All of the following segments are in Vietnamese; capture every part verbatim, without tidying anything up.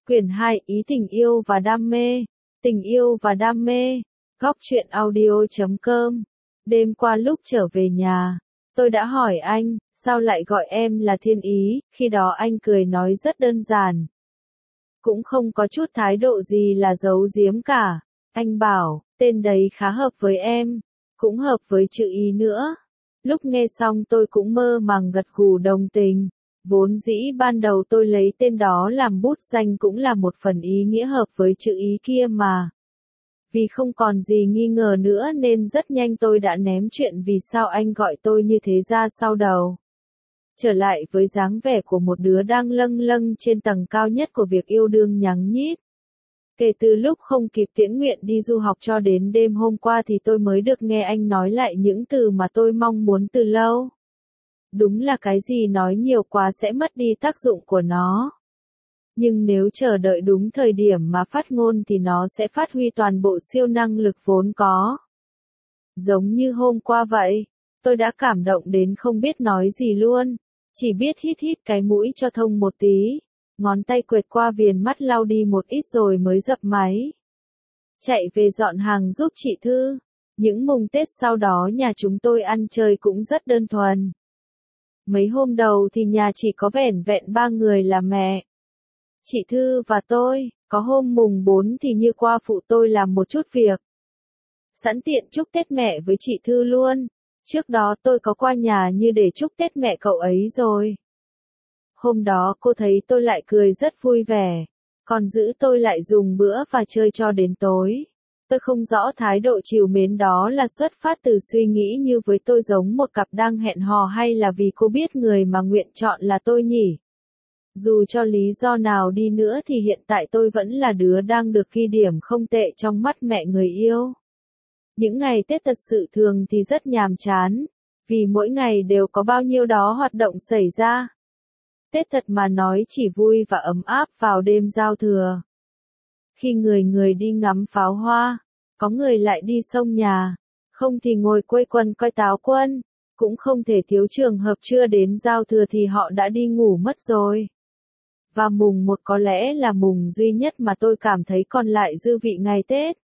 Quyển hai Ý tình yêu và đam mê. Tình yêu và đam mê. Góc truyện audio chấm com. Đêm qua lúc trở về nhà, tôi đã hỏi anh, sao lại gọi em là Thiên Ý, khi đó anh cười nói rất đơn giản. Cũng không có chút thái độ gì là giấu giếm cả. Anh bảo, tên đấy khá hợp với em, cũng hợp với chữ Ý nữa. Lúc nghe xong tôi cũng mơ màng gật gù đồng tình. Vốn dĩ ban đầu tôi lấy tên đó làm bút danh cũng là một phần ý nghĩa hợp với chữ Ý kia mà. Vì không còn gì nghi ngờ nữa nên rất nhanh tôi đã ném chuyện vì sao anh gọi tôi như thế ra sau đầu. Trở lại với dáng vẻ của một đứa đang lâng lâng trên tầng cao nhất của việc yêu đương nhắng nhít. Kể từ lúc không kịp tiễn nguyện đi du học cho đến đêm hôm qua thì tôi mới được nghe anh nói lại những từ mà tôi mong muốn từ lâu. Đúng là cái gì nói nhiều quá sẽ mất đi tác dụng của nó. Nhưng nếu chờ đợi đúng thời điểm mà phát ngôn thì nó sẽ phát huy toàn bộ siêu năng lực vốn có. Giống như hôm qua vậy, tôi đã cảm động đến không biết nói gì luôn, chỉ biết hít hít cái mũi cho thông một tí, ngón tay quệt qua viền mắt lau đi một ít rồi mới dập máy. Chạy về dọn hàng giúp chị Thư. Những mùng Tết sau đó nhà chúng tôi ăn chơi cũng rất đơn thuần. Mấy hôm đầu thì nhà chỉ có vẻn vẹn ba người là mẹ, chị Thư và tôi, có hôm mùng bốn thì Như qua phụ tôi làm một chút việc. Sẵn tiện chúc Tết mẹ với chị Thư luôn, trước đó tôi có qua nhà Như để chúc Tết mẹ cậu ấy rồi. Hôm đó cô thấy tôi lại cười rất vui vẻ, còn giữ tôi lại dùng bữa và chơi cho đến tối. Tôi không rõ thái độ trìu mến đó là xuất phát từ suy nghĩ như với tôi giống một cặp đang hẹn hò hay là vì cô biết người mà nguyện chọn là tôi nhỉ. Dù cho lý do nào đi nữa thì hiện tại tôi vẫn là đứa đang được ghi điểm không tệ trong mắt mẹ người yêu. Những ngày Tết thật sự thường thì rất nhàm chán, vì mỗi ngày đều có bao nhiêu đó hoạt động xảy ra. Tết thật mà nói chỉ vui và ấm áp vào đêm giao thừa. Khi người người đi ngắm pháo hoa, có người lại đi sông nhà, không thì ngồi quây quần coi táo quân, cũng không thể thiếu trường hợp chưa đến giao thừa thì họ đã đi ngủ mất rồi. Và mùng một có lẽ là mùng duy nhất mà tôi cảm thấy còn lại dư vị ngày Tết.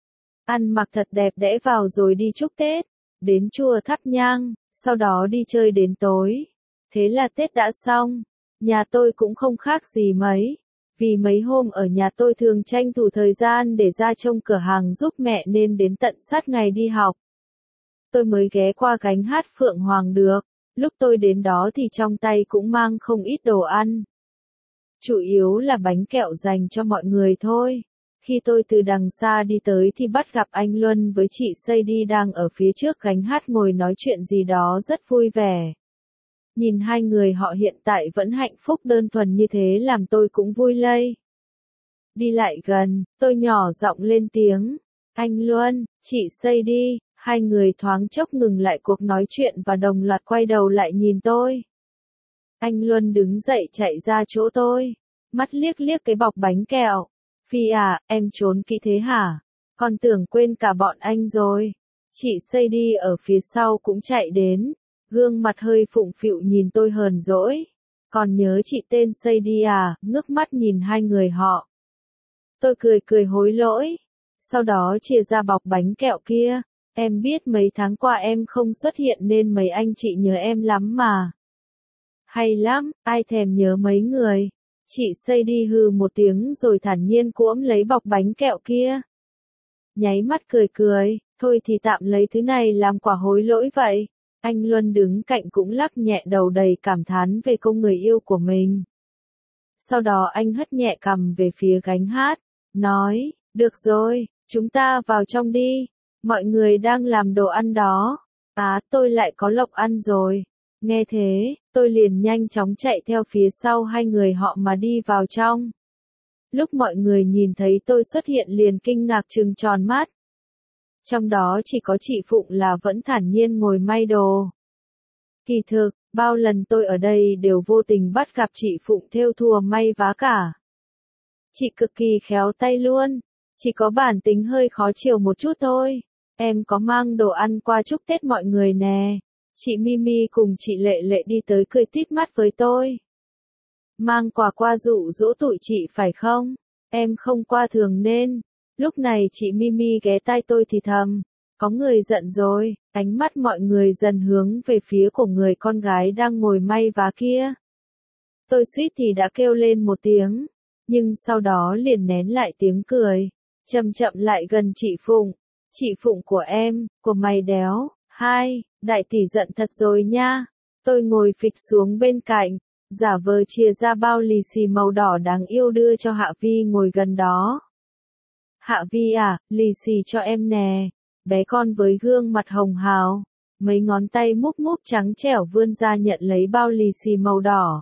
Ăn mặc thật đẹp đẽ vào rồi đi chúc Tết, đến chùa thắp nhang, sau đó đi chơi đến tối. Thế là Tết đã xong. Nhà tôi cũng không khác gì mấy, vì mấy hôm ở nhà tôi thường tranh thủ thời gian để ra trông cửa hàng giúp mẹ nên đến tận sát ngày đi học. Tôi mới ghé qua gánh hát Phượng Hoàng được, lúc tôi đến đó thì trong tay cũng mang không ít đồ ăn. Chủ yếu là bánh kẹo dành cho mọi người thôi. Khi tôi từ đằng xa đi tới thì bắt gặp anh Luân với chị Sadie đang ở phía trước gánh hát ngồi nói chuyện gì đó rất vui vẻ. Nhìn hai người họ hiện tại vẫn hạnh phúc đơn thuần như thế làm tôi cũng vui lây. Đi lại gần, tôi nhỏ giọng lên tiếng. Anh Luân, chị Sadie, hai người thoáng chốc ngừng lại cuộc nói chuyện và đồng loạt quay đầu lại nhìn tôi. Anh Luân đứng dậy chạy ra chỗ tôi, mắt liếc liếc cái bọc bánh kẹo. Phi à, em trốn kỹ thế hả? Con tưởng quên cả bọn anh rồi. Chị Sadie ở phía sau cũng chạy đến, gương mặt hơi phụng phịu nhìn tôi hờn dỗi. Còn nhớ chị tên Sadie à, ngước mắt nhìn hai người họ. Tôi cười cười hối lỗi, sau đó chia ra bọc bánh kẹo kia. Em biết mấy tháng qua em không xuất hiện nên mấy anh chị nhớ em lắm mà. Hay lắm, ai thèm nhớ mấy người. Chị Sadie hừ một tiếng rồi thản nhiên cuỗm lấy bọc bánh kẹo kia. Nháy mắt cười cười, thôi thì tạm lấy thứ này làm quả hối lỗi vậy. Anh Luân đứng cạnh cũng lắc nhẹ đầu đầy cảm thán về cô người yêu của mình. Sau đó anh hất nhẹ cằm về phía gánh hát, nói, được rồi, chúng ta vào trong đi, mọi người đang làm đồ ăn đó. À, tôi lại có lộc ăn rồi. Nghe thế, tôi liền nhanh chóng chạy theo phía sau hai người họ mà đi vào trong. Lúc mọi người nhìn thấy tôi xuất hiện liền kinh ngạc trừng tròn mắt. Trong đó chỉ có chị Phụng là vẫn thản nhiên ngồi may đồ. Kỳ thực, bao lần tôi ở đây đều vô tình bắt gặp chị Phụng thêu thùa may vá cả. Chị cực kỳ khéo tay luôn, chỉ có bản tính hơi khó chiều một chút thôi. Em có mang đồ ăn qua chúc Tết mọi người nè. Chị Mimi cùng chị Lệ Lệ đi tới cười tít mắt với tôi. mang quà qua dụ dỗ tụi chị phải không? Em không qua thường nên. Lúc này chị Mimi ghé tai tôi thì thầm, có người giận rồi, ánh mắt mọi người dần hướng về phía của người con gái đang ngồi may vá kia. Tôi suýt thì đã kêu lên một tiếng, nhưng sau đó liền nén lại tiếng cười, chậm chậm lại gần chị Phụng. Chị Phụng của em, của mày đéo, hai, đại tỷ giận thật rồi nha. Tôi ngồi phịch xuống bên cạnh, giả vờ chia ra bao lì xì màu đỏ đáng yêu đưa cho Hạ Vi ngồi gần đó. Hạ Vi à, lì xì cho em nè. Bé con với gương mặt hồng hào, mấy ngón tay múp múp trắng trẻo vươn ra nhận lấy bao lì xì màu đỏ.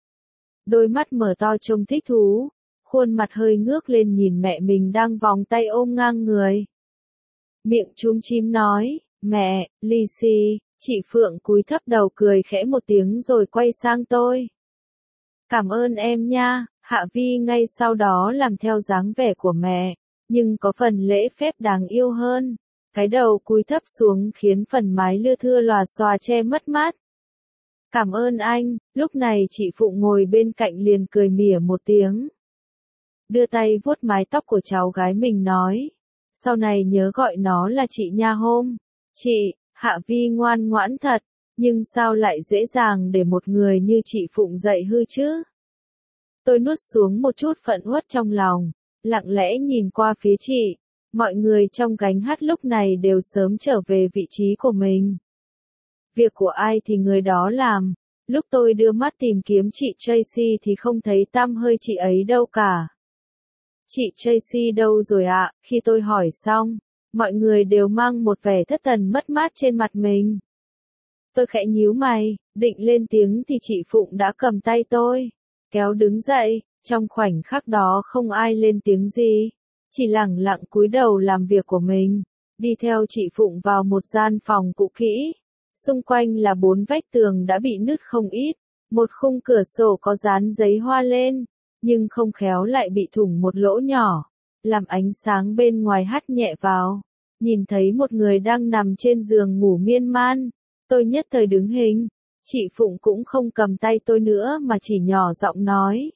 Đôi mắt mở to trông thích thú, khuôn mặt hơi ngước lên nhìn mẹ mình đang vòng tay ôm ngang người. Miệng chúm chím nói, mẹ, lì xì. Chị Phượng cúi thấp đầu cười khẽ một tiếng rồi quay sang tôi. Cảm ơn em nha. Hạ Vi ngay sau đó làm theo dáng vẻ của mẹ, nhưng có phần lễ phép đáng yêu hơn. Cái đầu cúi thấp xuống khiến phần mái lưa thưa lòa xòa che mất mát. Cảm ơn anh. Lúc này chị Phụng ngồi bên cạnh liền cười mỉa một tiếng, đưa tay vuốt mái tóc của cháu gái mình nói, sau này nhớ gọi nó là chị nha hôm. Chị. Hạ Vi ngoan ngoãn thật, nhưng sao lại dễ dàng để một người như chị Phụng dạy hư chứ? Tôi nuốt xuống một chút phẫn uất trong lòng, lặng lẽ nhìn qua phía chị. Mọi người trong gánh hát lúc này đều sớm trở về vị trí của mình. Việc của ai thì người đó làm. Lúc tôi đưa mắt tìm kiếm chị Tracy thì không thấy tăm hơi chị ấy đâu cả. Chị Tracy đâu rồi ạ? Khi tôi hỏi xong, mọi người đều mang một vẻ thất thần mất mát trên mặt mình. Tôi khẽ nhíu mày, định lên tiếng thì chị Phụng đã cầm tay tôi, kéo đứng dậy. Trong khoảnh khắc đó không ai lên tiếng gì, chỉ lẳng lặng cúi đầu làm việc của mình. Đi theo chị Phụng vào một gian phòng cũ kỹ. Xung quanh là bốn vách tường đã bị nứt không ít, một khung cửa sổ có dán giấy hoa lên, nhưng không khéo lại bị thủng một lỗ nhỏ, làm ánh sáng bên ngoài hắt nhẹ vào. Nhìn thấy một người đang nằm trên giường ngủ miên man, tôi nhất thời đứng hình. Chị Phụng cũng không cầm tay tôi nữa mà chỉ nhỏ giọng nói.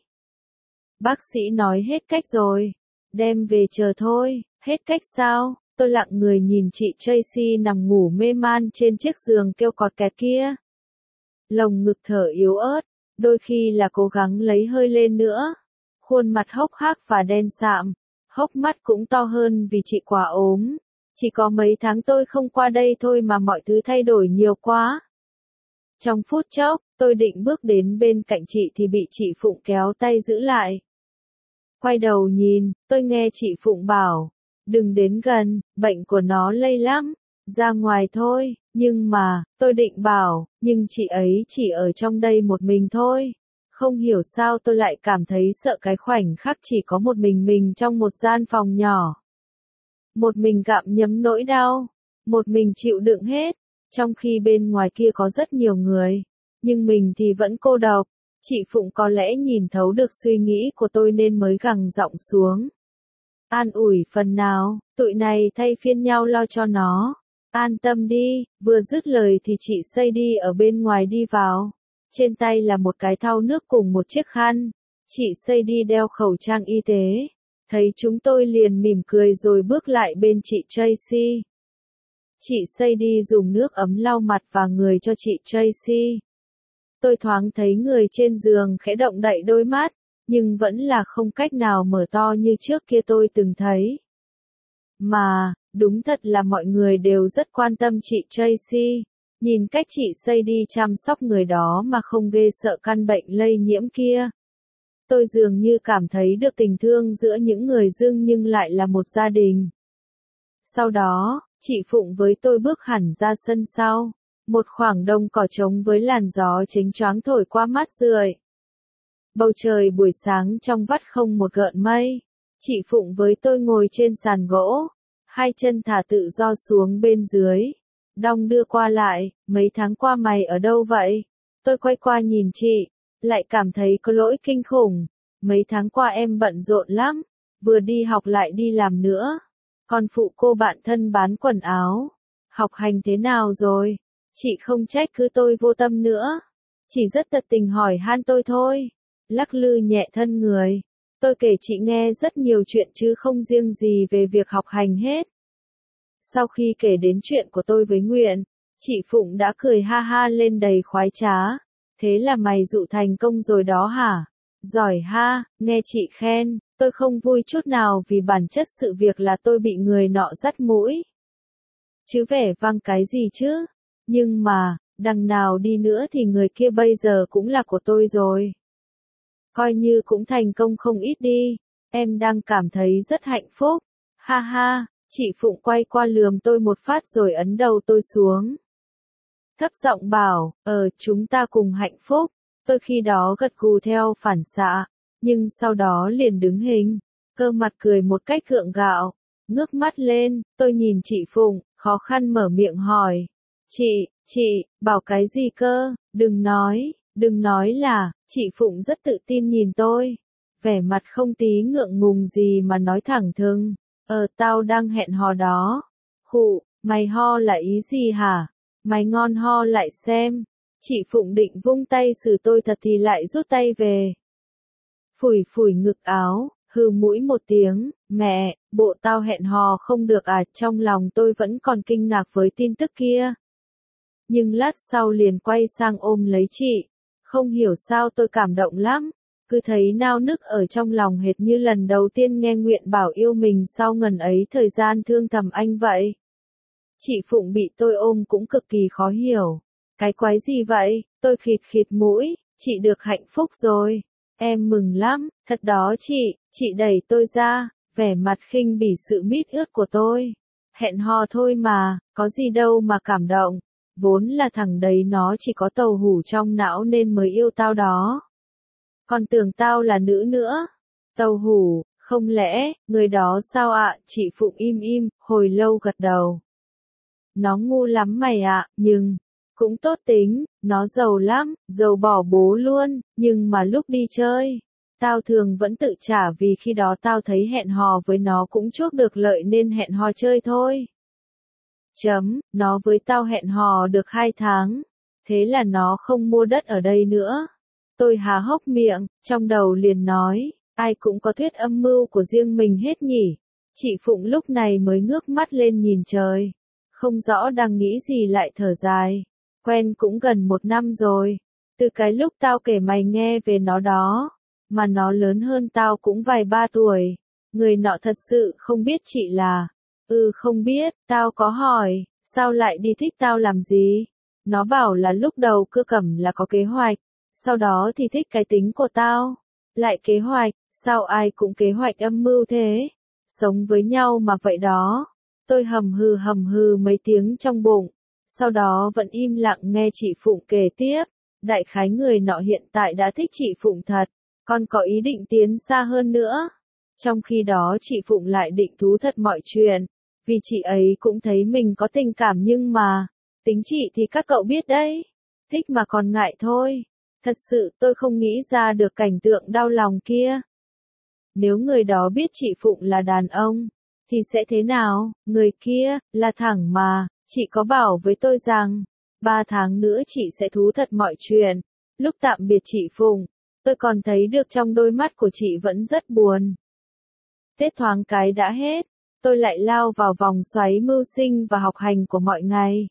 Bác sĩ nói hết cách rồi, đem về chờ thôi. Hết cách sao? Tôi lặng người nhìn chị Tracy nằm ngủ mê man trên chiếc giường kêu cọt kẹt kia. Lồng ngực thở yếu ớt, đôi khi là cố gắng lấy hơi lên nữa. Khuôn mặt hốc hác và đen sạm, hốc mắt cũng to hơn vì chị quá ốm. Chỉ có mấy tháng tôi không qua đây thôi mà mọi thứ thay đổi nhiều quá. Trong phút chốc, tôi định bước đến bên cạnh chị thì bị chị Phụng kéo tay giữ lại. Quay đầu nhìn, tôi nghe chị Phụng bảo, đừng đến gần, bệnh của nó lây lắm, ra ngoài thôi. Nhưng mà, tôi định bảo, nhưng chị ấy chỉ ở trong đây một mình thôi. Không hiểu sao tôi lại cảm thấy sợ cái khoảnh khắc chỉ có một mình mình trong một gian phòng nhỏ. Một mình gặm nhấm nỗi đau, một mình chịu đựng hết, trong khi bên ngoài kia có rất nhiều người, nhưng mình thì vẫn cô độc. Chị Phụng có lẽ nhìn thấu được suy nghĩ của tôi nên mới gằn giọng xuống. An ủi phần nào, tụi này thay phiên nhau lo cho nó. An tâm đi. Vừa dứt lời thì chị Sadie ở bên ngoài đi vào. Trên tay là một cái thau nước cùng một chiếc khăn. Chị Sadie đeo khẩu trang y tế. Thấy chúng tôi liền mỉm cười rồi bước lại bên chị Tracy. Chị Sadie dùng nước ấm lau mặt và người cho chị Tracy. Tôi thoáng thấy người trên giường khẽ động đậy đôi mắt, nhưng vẫn là không cách nào mở to như trước kia tôi từng thấy. Mà, đúng thật là mọi người đều rất quan tâm chị Tracy. Nhìn cách chị Sadie chăm sóc người đó mà không ghê sợ căn bệnh lây nhiễm kia. Tôi dường như cảm thấy được tình thương giữa những người dưng nhưng lại là một gia đình. Sau đó, chị Phụng với tôi bước hẳn ra sân sau. Một khoảng đồng cỏ trống với làn gió chênh choáng thổi qua mát rượi. Bầu trời buổi sáng trong vắt không một gợn mây. Chị Phụng với tôi ngồi trên sàn gỗ, hai chân thả tự do xuống bên dưới. Đong đưa qua lại, mấy tháng qua mày ở đâu vậy? Tôi quay qua nhìn chị, lại cảm thấy có lỗi kinh khủng. Mấy tháng qua em bận rộn lắm, vừa đi học lại đi làm nữa. Còn phụ cô bạn thân bán quần áo, học hành thế nào rồi? Chị không trách cứ tôi vô tâm nữa, chỉ rất tận tình hỏi han tôi thôi. lắc lư nhẹ thân người. Tôi kể chị nghe rất nhiều chuyện chứ không riêng gì về việc học hành hết. Sau khi kể đến chuyện của tôi với Nguyện, chị Phụng đã cười ha ha lên đầy khoái trá. Thế là mày dụ thành công rồi đó hả? Giỏi ha, nghe chị khen, tôi không vui chút nào vì bản chất sự việc là tôi bị người nọ dắt mũi. Chứ vẻ vang cái gì chứ? Nhưng mà, đằng nào đi nữa thì người kia bây giờ cũng là của tôi rồi. Coi như cũng thành công không ít đi, em đang cảm thấy rất hạnh phúc. Ha ha, chị Phụng quay qua lườm tôi một phát rồi ấn đầu tôi xuống. Thấp giọng bảo, ờ, chúng ta cùng hạnh phúc. Tôi khi đó gật gù theo phản xạ, nhưng sau đó liền đứng hình, cơ mặt cười một cách gượng gạo, ngước mắt lên, tôi nhìn chị Phụng, khó khăn mở miệng hỏi. Chị, chị, bảo cái gì cơ, đừng nói, đừng nói là, chị Phụng rất tự tin nhìn tôi, vẻ mặt không tí ngượng ngùng gì mà nói thẳng thừng, ờ tao đang hẹn hò đó. Khụ, mày ho là ý gì hả? Mày ngon ho lại xem. Chị Phụng định vung tay xử tôi thật thì lại rút tay về. Phủi phủi ngực áo, hừ mũi một tiếng, mẹ, bộ tao hẹn hò không được à, trong lòng tôi vẫn còn kinh ngạc với tin tức kia. Nhưng lát sau liền quay sang ôm lấy chị, không hiểu sao tôi cảm động lắm, cứ thấy nao nức ở trong lòng hệt như lần đầu tiên nghe Nguyện bảo yêu mình sau ngần ấy thời gian thương thầm anh vậy. Chị Phụng bị tôi ôm cũng cực kỳ khó hiểu. Cái quái gì vậy? Tôi khịt khịt mũi, chị được hạnh phúc rồi. Em mừng lắm, thật đó chị, chị đẩy tôi ra, vẻ mặt khinh bỉ sự mít ướt của tôi. Hẹn hò thôi mà, có gì đâu mà cảm động. Vốn là thằng đấy nó chỉ có tàu hủ trong não nên mới yêu tao đó. Còn tưởng tao là nữ nữa. Tàu hủ, không lẽ, người đó sao ạ? Chị Phụng im im, hồi lâu gật đầu. Nó ngu lắm mày ạ, nhưng cũng tốt tính, nó giàu lắm, giàu bỏ bố luôn, nhưng mà lúc đi chơi, tao thường vẫn tự trả vì khi đó tao thấy hẹn hò với nó cũng chuốc được lợi nên hẹn hò chơi thôi. Chấm, nó với tao hẹn hò được hai tháng, thế là nó không mua đất ở đây nữa. Tôi há hốc miệng, trong đầu liền nói, ai cũng có thuyết âm mưu của riêng mình hết nhỉ. Chị Phụng lúc này mới ngước mắt lên nhìn trời, không rõ đang nghĩ gì lại thở dài. Quen cũng gần một năm rồi, từ cái lúc tao kể mày nghe về nó đó, mà nó lớn hơn tao cũng vài ba tuổi. Người nọ thật sự không biết chị là, ừ không biết, tao có hỏi, sao lại đi thích tao làm gì? Nó bảo là lúc đầu Cưa Cẩm là có kế hoạch, sau đó thì thích cái tính của tao, lại kế hoạch, sao ai cũng kế hoạch âm mưu thế, sống với nhau mà vậy đó. Tôi hầm hừ hầm hừ mấy tiếng trong bụng, sau đó vẫn im lặng nghe chị Phụng kể tiếp. Đại khái người nọ hiện tại đã thích chị Phụng thật, còn có ý định tiến xa hơn nữa. Trong khi đó chị Phụng lại định thú thật mọi chuyện, vì chị ấy cũng thấy mình có tình cảm nhưng mà, tính chị thì các cậu biết đấy, thích mà còn ngại thôi. Thật sự tôi không nghĩ ra được cảnh tượng đau lòng kia. Nếu người đó biết chị Phụng là đàn ông, thì sẽ thế nào? Người kia, là thẳng mà, chị có bảo với tôi rằng, ba tháng nữa chị sẽ thú thật mọi chuyện. Lúc tạm biệt chị Phụng, tôi còn thấy được trong đôi mắt của chị vẫn rất buồn. Tết thoáng cái đã hết, tôi lại lao vào vòng xoáy mưu sinh và học hành của mọi ngày.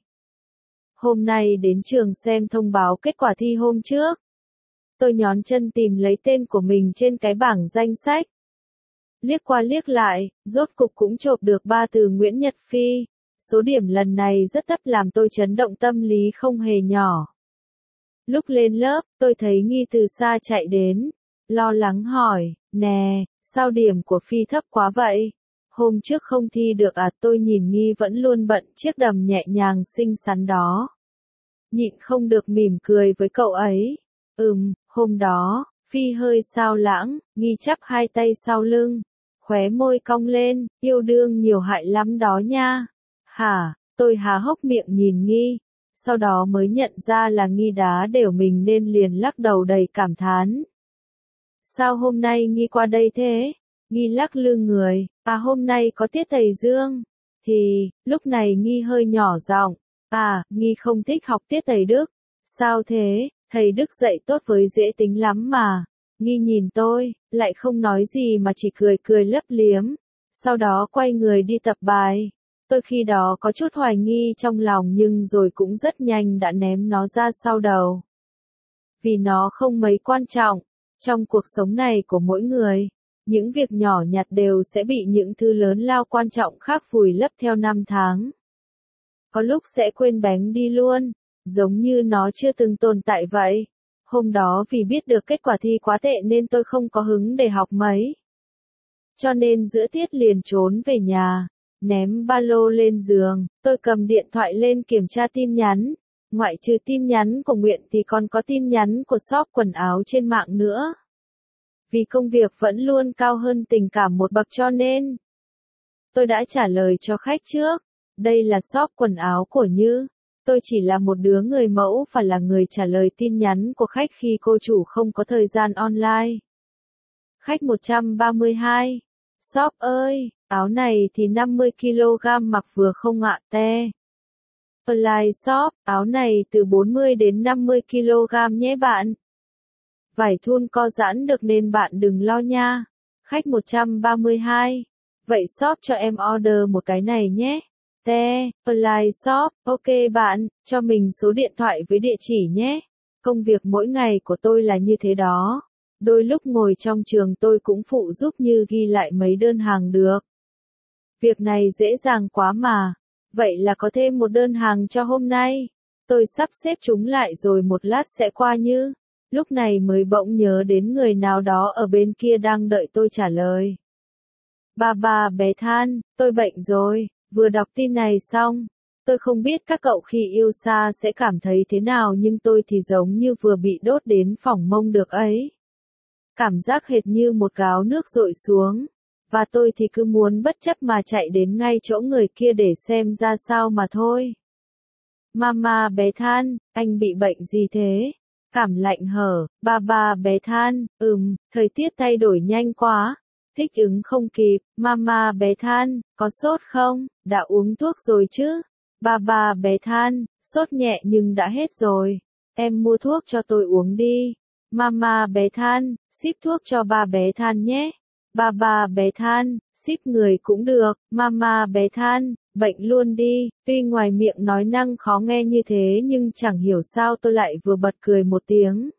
Hôm nay đến trường xem thông báo kết quả thi hôm trước. Tôi nhón chân tìm lấy tên của mình trên cái bảng danh sách. Liếc qua liếc lại, rốt cục cũng chộp được ba từ Nguyễn Nhật Phi. Số điểm lần này rất thấp làm tôi chấn động tâm lý không hề nhỏ. Lúc lên lớp, tôi thấy Nghi từ xa chạy đến, lo lắng hỏi, nè, sao điểm của Phi thấp quá vậy? Hôm trước không thi được à? Tôi nhìn Nghi vẫn luôn bận chiếc đầm nhẹ nhàng xinh xắn đó. Nhịn không được mỉm cười với cậu ấy. Ừm, hôm đó, Phi hơi sao lãng, Nghi chắp hai tay sau lưng, khóe môi cong lên, yêu đương nhiều hại lắm đó nha. Hả, tôi há hốc miệng nhìn Nghi, sau đó mới nhận ra là Nghi đá đều mình nên liền lắc đầu đầy cảm thán. Sao hôm nay Nghi qua đây thế? Nghi lắc lư người, à hôm nay có tiết thầy Dương. Thì, lúc này Nghi hơi nhỏ giọng, à, Nghi không thích học tiết thầy Đức. Sao thế, thầy Đức dạy tốt với dễ tính lắm mà. nghi nhìn tôi, lại không nói gì mà chỉ cười cười lấp liếm, sau đó quay người đi tập bài. Tôi khi đó có chút hoài nghi trong lòng nhưng rồi cũng rất nhanh đã ném nó ra sau đầu. Vì nó không mấy quan trọng, trong cuộc sống này của mỗi người, những việc nhỏ nhặt đều sẽ bị những thứ lớn lao quan trọng khác vùi lấp theo năm tháng. Có lúc sẽ quên bén đi luôn, giống như nó chưa từng tồn tại vậy. Hôm đó vì biết được kết quả thi quá tệ nên tôi không có hứng để học mấy. Cho nên giữa tiết liền trốn về nhà, ném ba lô lên giường, tôi cầm điện thoại lên kiểm tra tin nhắn. Ngoại trừ tin nhắn của Nguyện thì còn có tin nhắn của shop quần áo trên mạng nữa. Vì công việc vẫn luôn cao hơn tình cảm một bậc cho nên tôi đã trả lời cho khách trước. Đây là shop quần áo của Như. Tôi chỉ là một đứa người mẫu và là người trả lời tin nhắn của khách khi cô chủ không có thời gian online. Khách một trăm ba mươi hai. Shop ơi, áo này thì năm mươi ki lô gam mặc vừa không ạ te. Online shop, áo này từ bốn mươi đến năm mươi ki lô gam nhé bạn. Vải thun co giãn được nên bạn đừng lo nha. Khách một trăm ba mươi hai. Vậy shop cho em order một cái này nhé. Te, online shop, ok bạn, cho mình số điện thoại với địa chỉ nhé. Công việc mỗi ngày của tôi là như thế đó. Đôi lúc ngồi trong trường tôi cũng phụ giúp Như ghi lại mấy đơn hàng được. Việc này dễ dàng quá mà. Vậy là có thêm một đơn hàng cho hôm nay. Tôi sắp xếp chúng lại rồi một lát sẽ qua Như. Lúc này mới bỗng nhớ đến người nào đó ở bên kia đang đợi tôi trả lời. Ba ba bé than, tôi bệnh rồi. Vừa đọc tin này xong, tôi không biết các cậu khi yêu xa sẽ cảm thấy thế nào nhưng tôi thì giống như vừa bị đốt đến phỏng mông được ấy. Cảm giác hệt như một gáo nước dội xuống, và tôi thì cứ muốn bất chấp mà chạy đến ngay chỗ người kia để xem ra sao mà thôi. Mama bé than, anh bị bệnh gì thế? Cảm lạnh hở, ba ba bé than, ừm, thời tiết thay đổi nhanh quá. Thích ứng không kịp, mama bé than, có sốt không, đã uống thuốc rồi chứ? Ba ba bé than, sốt nhẹ nhưng đã hết rồi. Em mua thuốc cho tôi uống đi. Mama bé than, ship thuốc cho ba bé than nhé. Ba ba bé than, ship người cũng được. Mama bé than, bệnh luôn đi. Tuy ngoài miệng nói năng khó nghe như thế nhưng chẳng hiểu sao tôi lại vừa bật cười một tiếng.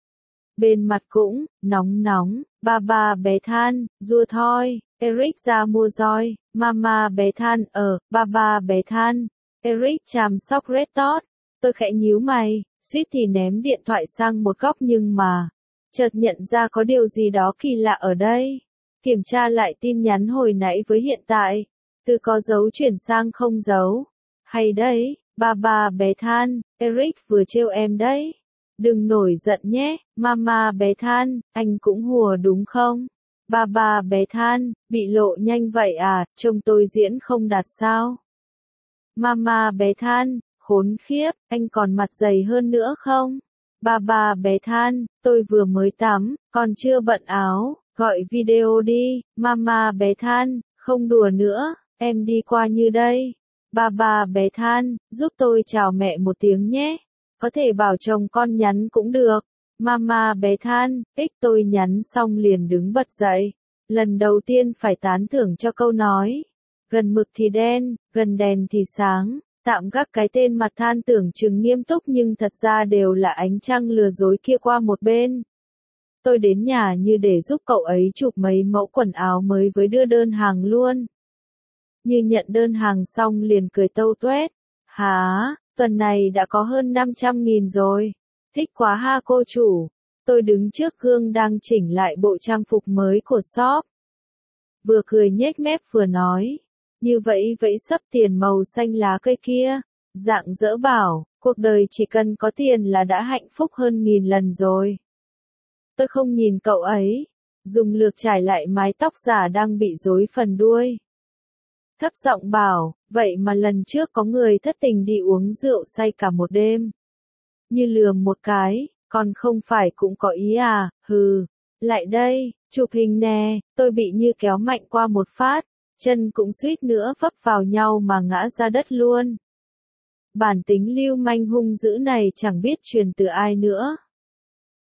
Bên mặt cũng, nóng nóng, ba ba bé than, rua thôi, Eric ra mua roi, mama bé than, ờ, ba ba bé than, Eric chăm sóc Red Dot, tôi khẽ nhíu mày, suýt thì ném điện thoại sang một góc nhưng mà, chợt nhận ra có điều gì đó kỳ lạ ở đây, kiểm tra lại tin nhắn hồi nãy với hiện tại, từ có dấu chuyển sang không dấu, hay đấy, ba ba bé than, Eric vừa trêu em đấy. Đừng nổi giận nhé, mama bé than, anh cũng hùa đúng không? Ba ba bé than, bị lộ nhanh vậy à, trông tôi diễn không đạt sao? Mama bé than, khốn khiếp, anh còn mặt dày hơn nữa không? Ba ba bé than, tôi vừa mới tắm, còn chưa bận áo, gọi video đi, mama bé than, không đùa nữa, em đi qua Như đây. Ba ba bé than, giúp tôi chào mẹ một tiếng nhé. Có thể bảo chồng con nhắn cũng được. Mama bé than, ích tôi nhắn xong liền đứng bật dậy. Lần đầu tiên phải tán thưởng cho câu nói. Gần mực thì đen, gần đèn thì sáng. Tạm gác cái tên mặt than tưởng chừng nghiêm túc nhưng thật ra đều là ánh trăng lừa dối kia qua một bên. Tôi đến nhà Như để giúp cậu ấy chụp mấy mẫu quần áo mới với đưa đơn hàng luôn. Như nhận đơn hàng xong liền cười tâu tuét. Hả? Tuần này đã có hơn năm trăm nghìn rồi. Thích quá ha cô chủ. Tôi đứng trước gương đang chỉnh lại bộ trang phục mới của shop. Vừa cười nhếch mép vừa nói. Như vậy vẫy sấp tiền màu xanh lá cây kia. Dạng dỡ bảo, cuộc đời chỉ cần có tiền là đã hạnh phúc hơn nghìn lần rồi. Tôi không nhìn cậu ấy. Dùng lược trải lại mái tóc giả đang bị rối phần đuôi. Thấp giọng bảo, vậy mà lần trước có người thất tình đi uống rượu say cả một đêm. Như lườm một cái, còn không phải cũng có ý à, hừ, lại đây, chụp hình nè, tôi bị Như kéo mạnh qua một phát, chân cũng suýt nữa vấp vào nhau mà ngã ra đất luôn. Bản tính lưu manh hung dữ này chẳng biết truyền từ ai nữa.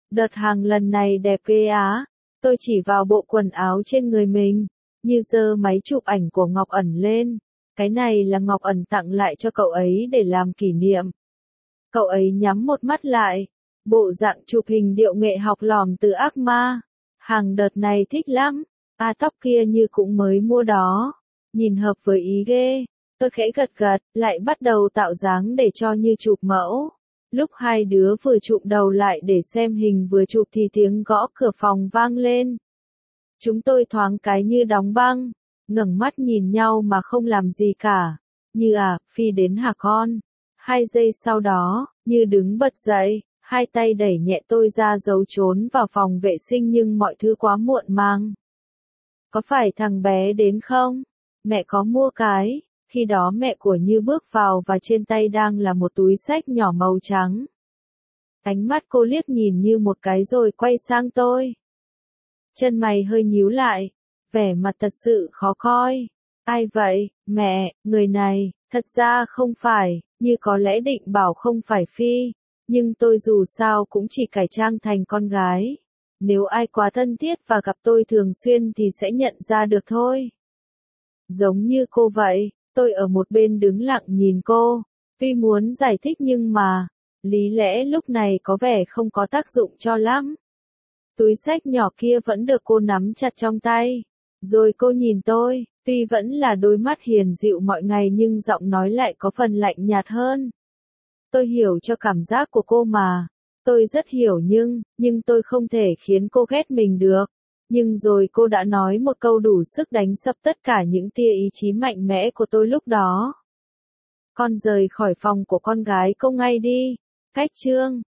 Đợt hàng lần này đẹp ghê á. Tôi chỉ vào bộ quần áo trên người mình, như giơ máy chụp ảnh của Ngọc Ẩn lên. Cái này là Ngọc Ẩn tặng lại cho cậu ấy để làm kỷ niệm. Cậu ấy nhắm một mắt lại, bộ dạng chụp hình điệu nghệ học lỏm từ ác ma. Hàng đợt này thích lắm, à tóc kia như cũng mới mua đó, nhìn hợp với ý ghê. Tôi khẽ gật gật, lại bắt đầu tạo dáng để cho như chụp mẫu. Lúc hai đứa vừa chụm đầu lại để xem hình vừa chụp thì tiếng gõ cửa phòng vang lên. Chúng tôi thoáng cái như đóng băng, ngẩng mắt nhìn nhau mà không làm gì cả. Như à, Phi đến hả con? Hai giây sau đó, Như đứng bật dậy, hai tay đẩy nhẹ tôi ra giấu trốn vào phòng vệ sinh nhưng mọi thứ quá muộn màng. Có phải thằng bé đến không? Mẹ có mua cái. Khi đó mẹ của Như bước vào và trên tay đang là một túi xách nhỏ màu trắng. Ánh mắt cô liếc nhìn Như một cái rồi quay sang tôi. Chân mày hơi nhíu lại, vẻ mặt thật sự khó coi. Ai vậy, mẹ, người này, thật ra không phải, Như có lẽ định bảo không phải Phi, nhưng tôi dù sao cũng chỉ cải trang thành con gái. Nếu ai quá thân thiết và gặp tôi thường xuyên thì sẽ nhận ra được thôi. Giống như cô vậy. Tôi ở một bên đứng lặng nhìn cô, Phi muốn giải thích nhưng mà, lý lẽ lúc này có vẻ không có tác dụng cho lắm. Túi xách nhỏ kia vẫn được cô nắm chặt trong tay. Rồi cô nhìn tôi, Phi vẫn là đôi mắt hiền dịu mọi ngày nhưng giọng nói lại có phần lạnh nhạt hơn. Tôi hiểu cho cảm giác của cô mà. Tôi rất hiểu nhưng, nhưng tôi không thể khiến cô ghét mình được. Nhưng rồi cô đã nói một câu đủ sức đánh sập tất cả những tia ý chí mạnh mẽ của tôi lúc đó. Con rời khỏi phòng của con gái cô ngay đi. Cách chương